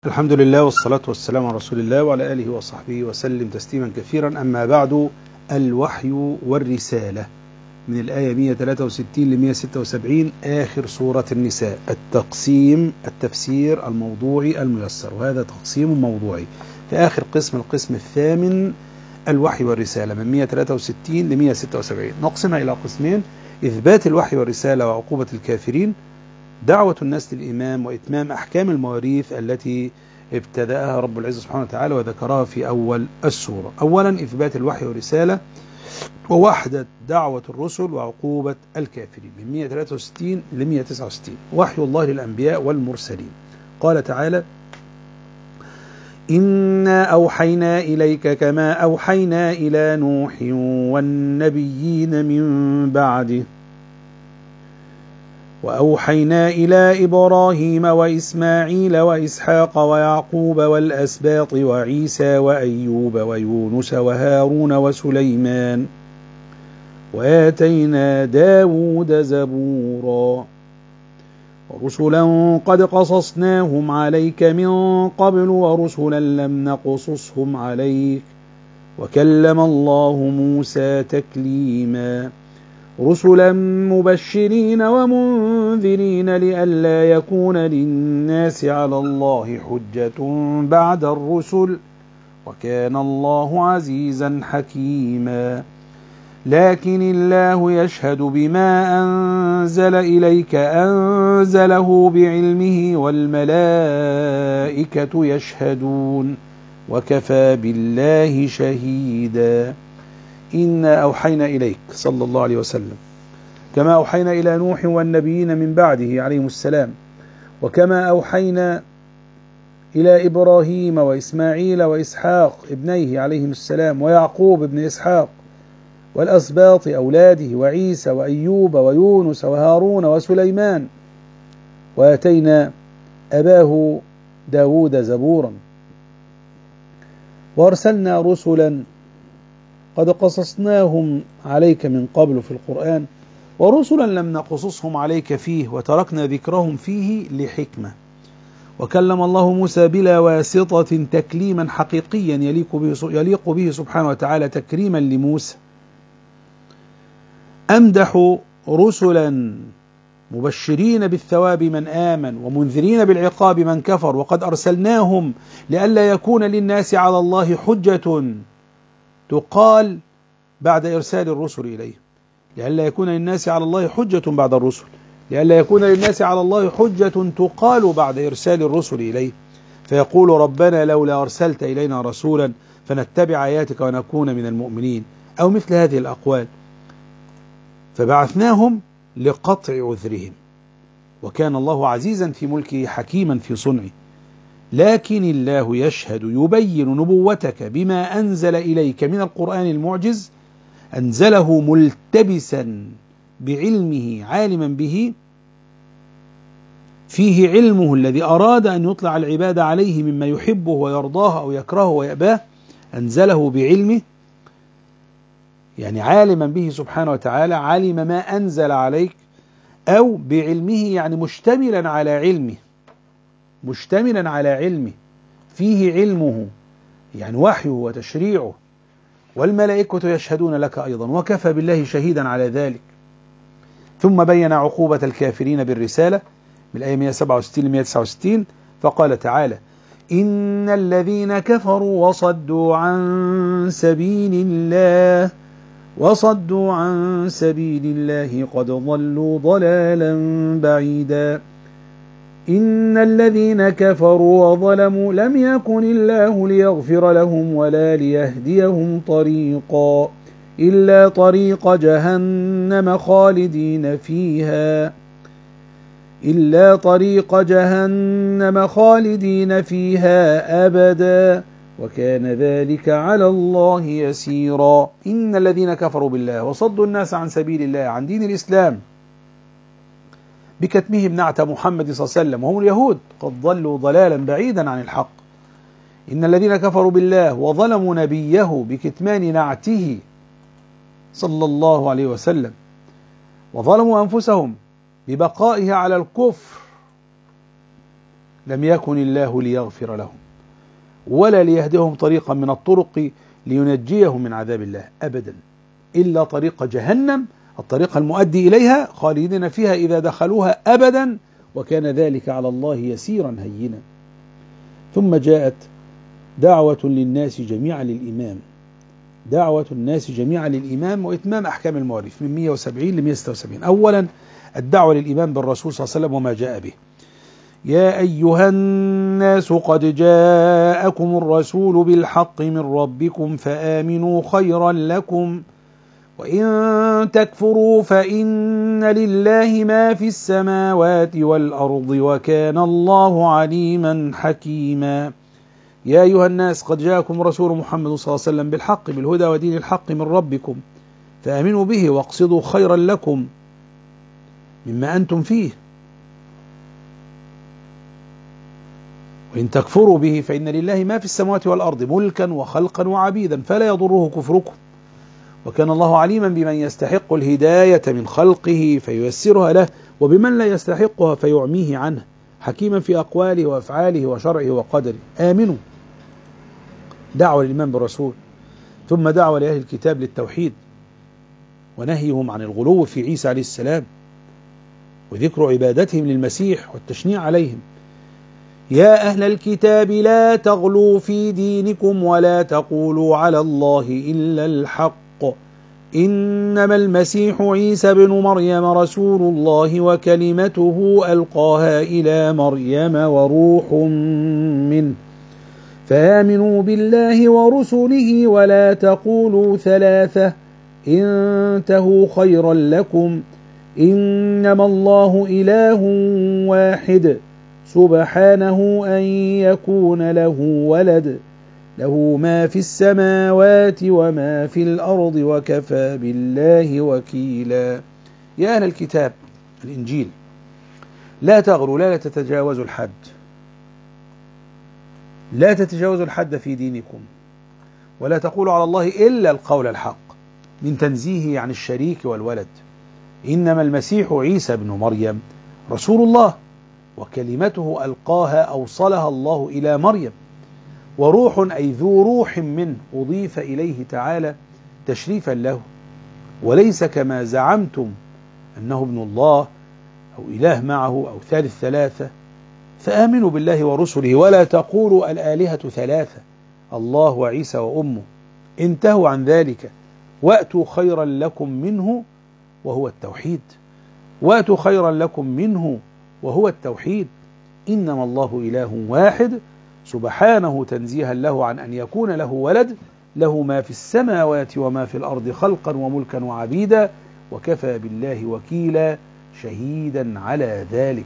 الحمد لله والصلاة والسلام على رسول الله وعلى آله وصحبه وسلم تسليما كثيرا. أما بعد، الوحي والرسالة من الآية 163 ل 176 آخر سورة النساء. التقسيم التفسير الموضوعي الميسر، وهذا تقسيم موضوعي في آخر قسم، القسم الثامن، الوحي والرسالة من 163 ل 176. نقسمها إلى قسمين: إثبات الوحي والرسالة وعقوبة الكافرين، دعوة الناس للإمام، وإتمام أحكام المواريث التي ابتدأها رب العزة سبحانه وتعالى وذكرها في أول السورة. أولا إثبات الوحي والرسالة ووحدة دعوة الرسل وعقوبة الكافرين من 163 ل 169. وحي الله للأنبياء والمرسلين. قال تعالى: إنا أوحينا إليك كما أوحينا إلى نوح والنبيين من بعده وأوحينا إلى إبراهيم وإسماعيل وإسحاق ويعقوب والأسباط وعيسى وأيوب ويونس وهارون وسليمان وآتينا داود زبورا ورسلا قد قصصناهم عليك من قبل ورسلا لم نقصصهم عليك وكلم الله موسى تكليما رسلا مبشرين ومنذرين لئلا يكون للناس على الله حجة بعد الرسل وكان الله عزيزا حكيما لكن الله يشهد بما أنزل إليك أنزله بعلمه والملائكة يشهدون وكفى بالله شهيدا. إنا أوحينا إليك صلى الله عليه وسلم كما أوحينا إلى نوح والنبيين من بعده عليهم السلام، وكما أوحينا إلى إبراهيم وإسماعيل وإسحاق ابنيه عليهم السلام ويعقوب ابن إسحاق والأسباط أولاده وعيسى وأيوب ويونس وهارون وسليمان وآتينا أباه داود زبورا وأرسلنا رسلا قد قصصناهم عليك من قبل في القرآن ورسلا لم نقصصهم عليك فيه وتركنا ذكرهم فيه لحكمة وكلم الله موسى بلا واسطة تكليما حقيقيا يليق به سبحانه وتعالى تكريما لموسى. أمدح رسلا مبشرين بالثواب من آمن ومنذرين بالعقاب من كفر، وقد أرسلناهم لئلا يكون للناس على الله حجة تقال بعد إرسال الرسل إليه، لئلا يكون للناس على الله حجة بعد الرسل، لئلا يكون للناس على الله حجة تقال بعد إرسال الرسل إليه، فيقول ربنا لولا أرسلت إلينا رسولا فنتبع آياتك ونكون من المؤمنين، أو مثل هذه الأقوال. فبعثناهم لقطع عذرهم، وكان الله عزيزا في ملكه حكيما في صنعه. لكن الله يشهد يبين نبوتك بما أنزل إليك من القرآن المعجز، أنزله ملتبسا بعلمه عالما به، فيه علمه الذي أراد أن يطلع العباد عليه مما يحبه ويرضاه أو يكرهه ويأباه، أنزله بعلمه، يعني عالما به سبحانه وتعالى، علم ما أنزل عليك، أو بعلمه يعني مشتملا على علمه، مشتملا على علمه، فيه علمه يعني وحيه وتشريعه، والملائكة يشهدون لك أيضا وكفى بالله شهيدا على ذلك. ثم بين عقوبة الكافرين بالرسالة من الآية 167 ل 169 فقال تعالى: إن الذين كفروا وصدوا عن سبيل الله قد ضلوا ضلالا بعيدا. إن الذين كفروا وظلموا لم يكن الله ليغفر لهم ولا ليهديهم طريقا إلا طريق جهنم خالدين فيها أبدا وكان ذلك على الله يسيرا. إن الذين كفروا بالله وصدوا الناس عن سبيل الله، عن دين الإسلام، بكتمهم نعت محمد صلى الله عليه وسلم وهم اليهود، قد ضلوا ضلالا بعيدا عن الحق. إن الذين كفروا بالله وظلموا نبيه بكتمان نعته صلى الله عليه وسلم، وظلموا أنفسهم ببقائها على الكفر لم يكن الله ليغفر لهم ولا ليهديهم طريقا من الطرق لينجيهم من عذاب الله أبدا، إلا طريق جهنم، الطريق المؤدي إليها، خالدين فيها إذا دخلوها أبدا، وكان ذلك على الله يسيرا هينا. ثم جاءت دعوة للناس جميعا للإمام، دعوة الناس جميعا للإمام وإتمام أحكام المواريث من 170 ل 176. أولا الدعوة للإيمان بالرسول صلى الله عليه وسلم وما جاء به. يا أيها الناس قد جاءكم الرسول بالحق من ربكم فآمنوا خيرا لكم، وإن تكفروا فإن لله ما في السماوات والأرض وكان الله عليما حكيما. يا أيها الناس قد جاءكم رسول محمد صلى الله عليه وسلم بالحق، بالهدى ودين الحق من ربكم فآمنوا به واقصدوا خيرا لكم مما أنتم فيه، وإن تكفروا به فإن لله ما في السماوات والأرض ملكا وخلقا وعبيدا فلا يضره كفركم، وكان الله عليما بمن يستحق الهداية من خلقه فييسرها له، وبمن لا يستحقها فيعميه عنه، حكيما في أقواله وأفعاله وشرعه وقدره. آمنوا، دعوة للإيمان بالرسول. ثم دعوة لأهل الكتاب للتوحيد ونهيهم عن الغلو في عيسى عليه السلام، وذكر عبادتهم للمسيح والتشنيع عليهم. يا أهل الكتاب لا تغلوا في دينكم ولا تقولوا على الله إلا الحق، إنما المسيح عيسى بن مريم رسول الله وكلمته ألقاها إلى مريم وروح منه، فآمنوا بالله ورسله ولا تقولوا ثلاثة، انتهوا خيرا لكم، إنما الله إله واحد سبحانه أن يكون له ولد، له ما في السماوات وما في الأرض وكفى بالله وكيلا. يا أهل الكتاب الإنجيل لا تغلوا، لا تتجاوزوا الحد، لا تتجاوزوا الحد في دينكم، ولا تقولوا على الله إلا القول الحق من تنزيهه عن الشريك والولد. إنما المسيح عيسى بن مريم رسول الله وكلمته ألقاها أوصلها الله إلى مريم، وروح أي ذو روح منه أضيف إليه تعالى تشريفا له، وليس كما زعمتم أنه ابن الله أو إله معه أو ثالث ثلاثة. فآمنوا بالله ورسله ولا تقولوا الآلهة ثلاثة، الله وعيسى وأمه، انتهوا عن ذلك وأتوا خيرا لكم منه وهو التوحيد، وأتوا خيرا لكم منه وهو التوحيد. إنما الله إله واحد سبحانه تنزيها له عن أن يكون له ولد، له ما في السماوات وما في الأرض خلقا وملكا وعبيدا، وكفى بالله وكيلا شهيدا على ذلك.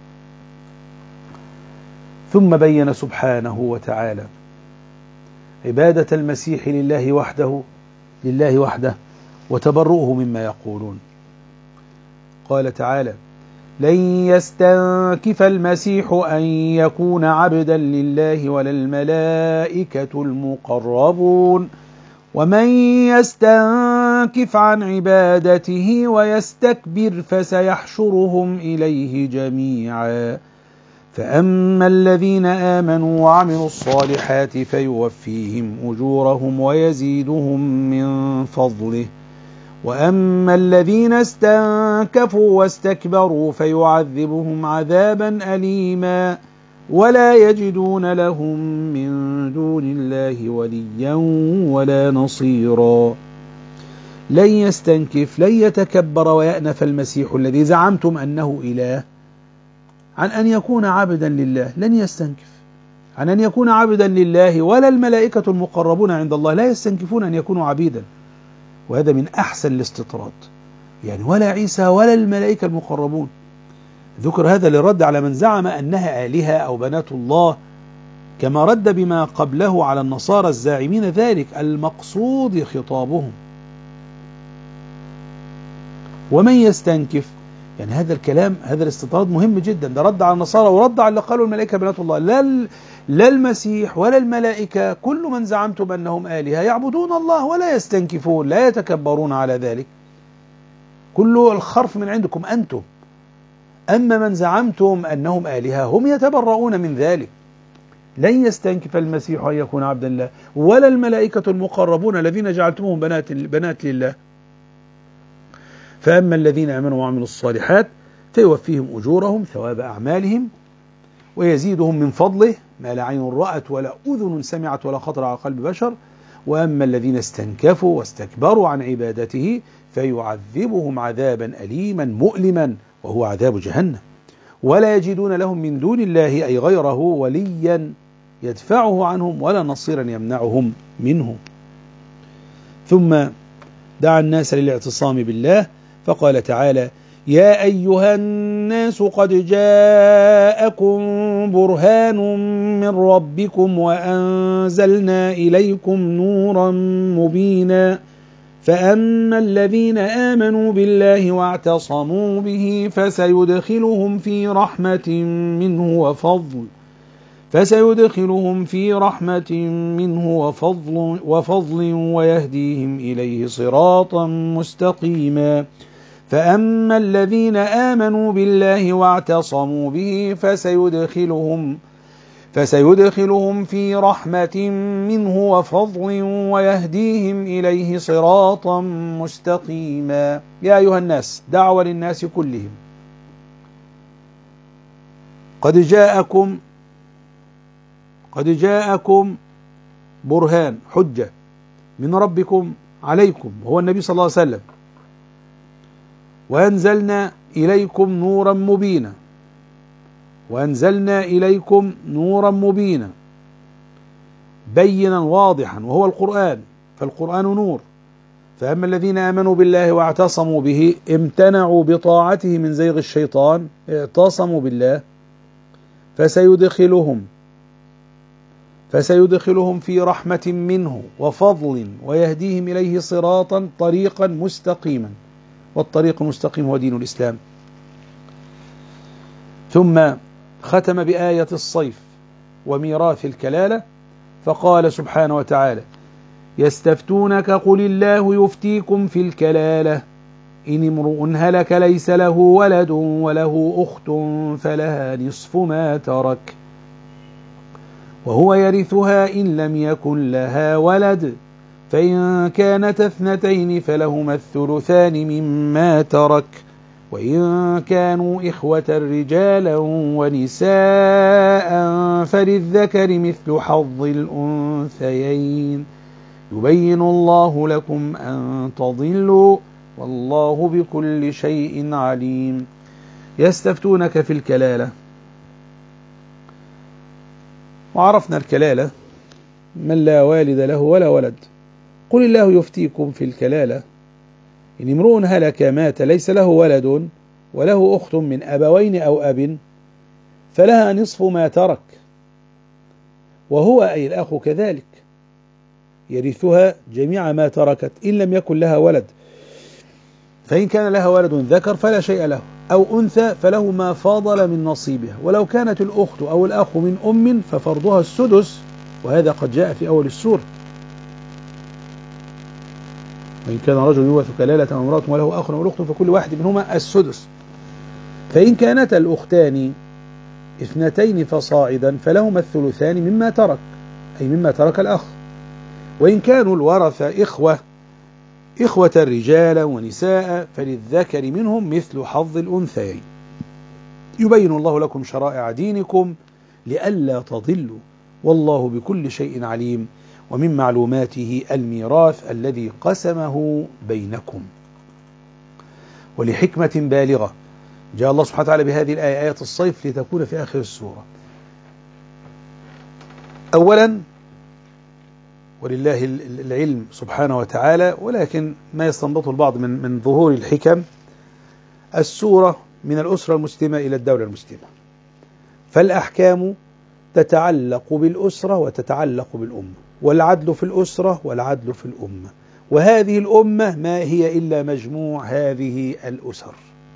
ثم بين سبحانه وتعالى عبادة المسيح لله وحده وتبرؤه مما يقولون. قال تعالى: لن يستنكف المسيح أن يكون عبدا لله ولا الملائكة المقربون، ومن يستنكف عن عبادته ويستكبر فسيحشرهم إليه جميعا، فأما الذين آمنوا وعملوا الصالحات فيوفيهم أجورهم ويزيدهم من فضله، وأما الذين استنكفوا واستكبروا فيعذبهم عذابا أليما ولا يجدون لهم من دون الله وليا ولا نصيرا. لن يستنكف، لن يتكبر ويأنف المسيح الذي زعمتم أنه إله عن أن يكون عبدا لله، لن يستنكف عن أن يكون عبدا لله، ولا الملائكة المقربون عند الله لا يستنكفون أن يكونوا عبيدا. وهذا من أحسن الاستطراد، يعني ولا عيسى ولا الملائكة المقربون. ذكر هذا للرد على من زعم أنها آلهة أو بنات الله، كما رد بما قبله على النصارى الزاعمين ذلك. المقصود خطابهم. ومن يستنكف، يعني هذا الكلام، هذا الاستطراد مهم جدا، ده رد على النصارى ورد على اللي قالوا الملائكة بنات الله. لا المسيح ولا الملائكة، كل من زعمتم أنهم آلهة يعبدون الله ولا يستنكفون، لا يتكبرون على ذلك. كل الخرف من عندكم أما من زعمتم أنهم آلهة هم يتبرؤون من ذلك. لن يستنكف المسيح أن يكون عبدا الله ولا الملائكة المقربون الذين جعلتموهم بنات لله. فأما الذين آمنوا وعملوا الصالحات فيوفيهم أجورهم ثواب أعمالهم ويزيدهم من فضله ما لا عين رأت ولا أذن سمعت ولا خطر على قلب بشر. وأما الذين استنكفوا واستكبروا عن عبادته فيعذبهم عذابا أليما مؤلما وهو عذاب جهنم ولا يجدون لهم من دون الله أي غيره وليا يدفعه عنهم ولا نصيرا يمنعهم منه. ثم دعا الناس للاعتصام بالله فقال تعالى: يا أيها الناس قد جاءكم برهان من ربكم وأنزلنا إليكم نورا مبينا فأما الذين آمنوا بالله واعتصموا به فسيدخلهم في رحمة منه وفضل ويهديهم إليه صراطا مستقيما. فأما الذين آمنوا بالله واعتصموا به فسيدخلهم في رحمة منه وفضل ويهديهم إليه صراطا مستقيما. يا أيها الناس، دعوة للناس كلهم. قد جاءكم برهان، حجة من ربكم عليكم وهو النبي صلى الله عليه وسلم، وأنزلنا إليكم نورا مبينا بينا واضحا وهو القرآن، فالقرآن نور. فأما الذين آمنوا بالله واعتصموا به امتنعوا بطاعته من زيغ الشيطان، اعتصموا بالله فسيدخلهم في رحمة منه وفضل ويهديهم إليه صراطا طريقا مستقيما، والطريق المستقيم هو دين الإسلام. ثم ختم بآية الصيف وميراث الكلالة فقال سبحانه وتعالى: يستفتونك قل الله يفتيكم في الكلالة إن امرؤ هلك ليس له ولد وله أخت فلها نصف ما ترك وهو يرثها إن لم يكن لها ولد فإن كانت اثنتين فلهما الثلثان مما ترك وإن كانوا إخوة رجالا ونساء فللذكر مثل حظ الأنثيين يبين الله لكم أن تضلوا والله بكل شيء عليم. يستفتونك في الكلالة، وعرفنا الكلالة من لا والد له ولا ولد. قل الله يفتيكم في الكلالة إن امرؤ هلك مات ليس له ولد وله أخت من أبوين أو أب فلها نصف ما ترك وهو أي الأخ كذلك يرثها جميع ما تركت إن لم يكن لها ولد، فإن كان لها ولد ذكر فلا شيء له أو أنثى فله ما فاضل من نصيبها، ولو كانت الأخت أو الأخ من أم ففرضها السدس، وهذا قد جاء في أول السورة. وإن كان رجل يورث كلالة أو امرأة وله أخ أو أخت فكل واحد منهما السدس. فإن كانتا الأختان اثنتين فصاعدا فلهما الثلثان مما ترك، أي مما ترك الأخ. وإن كانوا الورثة إخوة رجالا ونساء فللذكر منهم مثل حظ الأنثيين يبين الله لكم شرائع دينكم لئلا تضلوا والله بكل شيء عليم. ومن معلوماته الميراث الذي قسمه بينكم. ولحكمة بالغة جاء الله سبحانه وتعالى بهذه الآية، آية الصيف، لتكون في آخر السورة. أولا، ولله العلم سبحانه وتعالى، ولكن ما يستنبطه البعض من ظهور الحكم، السورة من الأسرة المسلمة إلى الدولة المسلمة، فالأحكام تتعلق بالأسرة وتتعلق بالأمة، والعدل في الأسرة والعدل في الأمة، وهذه الأمة ما هي إلا مجموع هذه الأسر،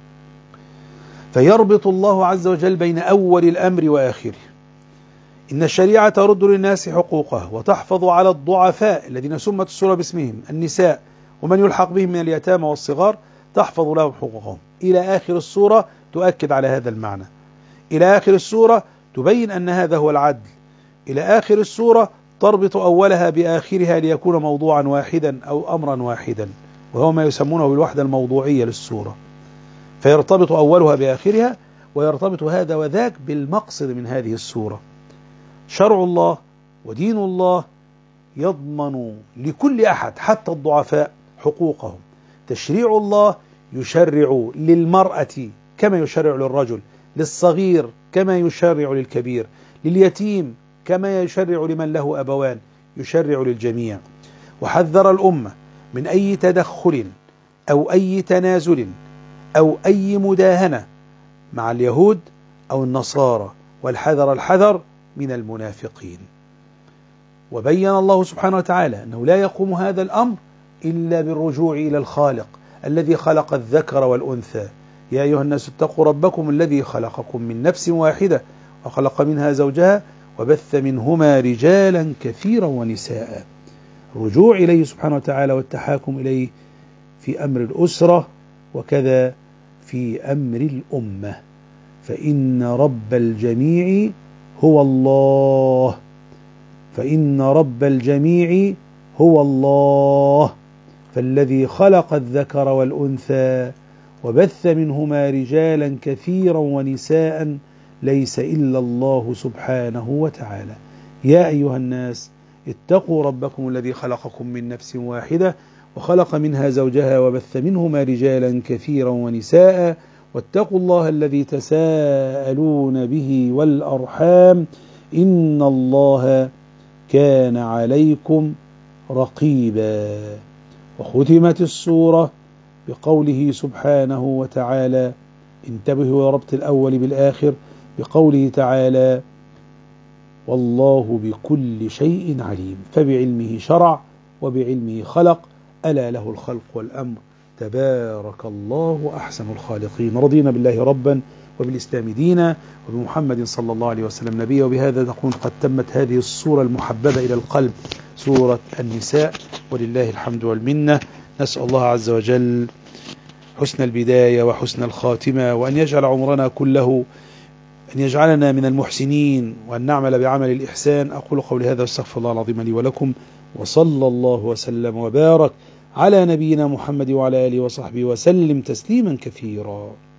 فيربط الله عز وجل بين أول الأمر وآخره. إن الشريعة ترد للناس حقوقها وتحفظ على الضعفاء الذين سمت السورة باسمهم النساء ومن يلحق بهم من اليتامى والصغار، تحفظ لهم حقوقهم إلى آخر السورة، تؤكد على هذا المعنى. إلى آخر السورة تبين أن هذا هو العدل. إلى آخر السورة تربط أولها بآخرها ليكون موضوعا واحدا أو أمرا واحدا، وهو ما يسمونه بالوحدة الموضوعية للسورة. فيرتبط أولها بآخرها، ويرتبط هذا وذاك بالمقصد من هذه السورة. شرع الله ودين الله يضمن لكل أحد حتى الضعفاء حقوقهم. تشريع الله يشرع للمرأة كما يشرع للرجل، للصغير كما يشرع للكبير، لليتيم كما يشرع لمن له أبوان، يشرع للجميع. وحذر الأمة من أي تدخل أو أي تنازل أو أي مداهنة مع اليهود أو النصارى، الحذر من المنافقين. وبين الله سبحانه وتعالى أنه لا يقوم هذا الأمر إلا بالرجوع إلى الخالق الذي خلق الذكر والأنثى. يا أيها الناس اتقوا ربكم الذي خلقكم من نفس واحدة وخلق منها زوجها وبث منهما رجالا كثيرا ونساء. الرجوع إليه سبحانه وتعالى والتحاكم إليه في أمر الأسرة، وكذا في أمر الأمة. فإن رب الجميع هو الله، فإن رب الجميع هو الله، فالذي خلق الذكر والأنثى وبث منهما رجالا كثيرا ونساء ليس إلا الله سبحانه وتعالى. يا أيها الناس اتقوا ربكم الذي خلقكم من نفس واحدة وخلق منها زوجها وبث منهما رجالا كثيرا ونساء واتقوا الله الذي تساءلون به والأرحام إن الله كان عليكم رقيبا. وختمت السورة بقوله سبحانه وتعالى، انتبهوا لربط الأول بالآخر، بقوله تعالى والله بكل شيء عليم، فبعلمه شرع وبعلمه خلق، ألا له الخلق والأمر، تبارك الله أحسن الخالقين. رضينا بالله ربا وبالإسلام دينا وبمحمد صلى الله عليه وسلم نبيا. وبهذا نكون قد تمت هذه السورة المحببة إلى القلب، سورة النساء، ولله الحمد والمنة. نسأل الله عز وجل حسن البداية وحسن الخاتمة، وأن يجعل عمرنا كله، أن يجعلنا من المحسنين، وأن نعمل بعمل الإحسان. أقول قولي هذا واستغفر الله العظيم لي ولكم، وصلى الله وسلم وبارك على نبينا محمد وعلى آله وصحبه وسلم تسليما كثيرا.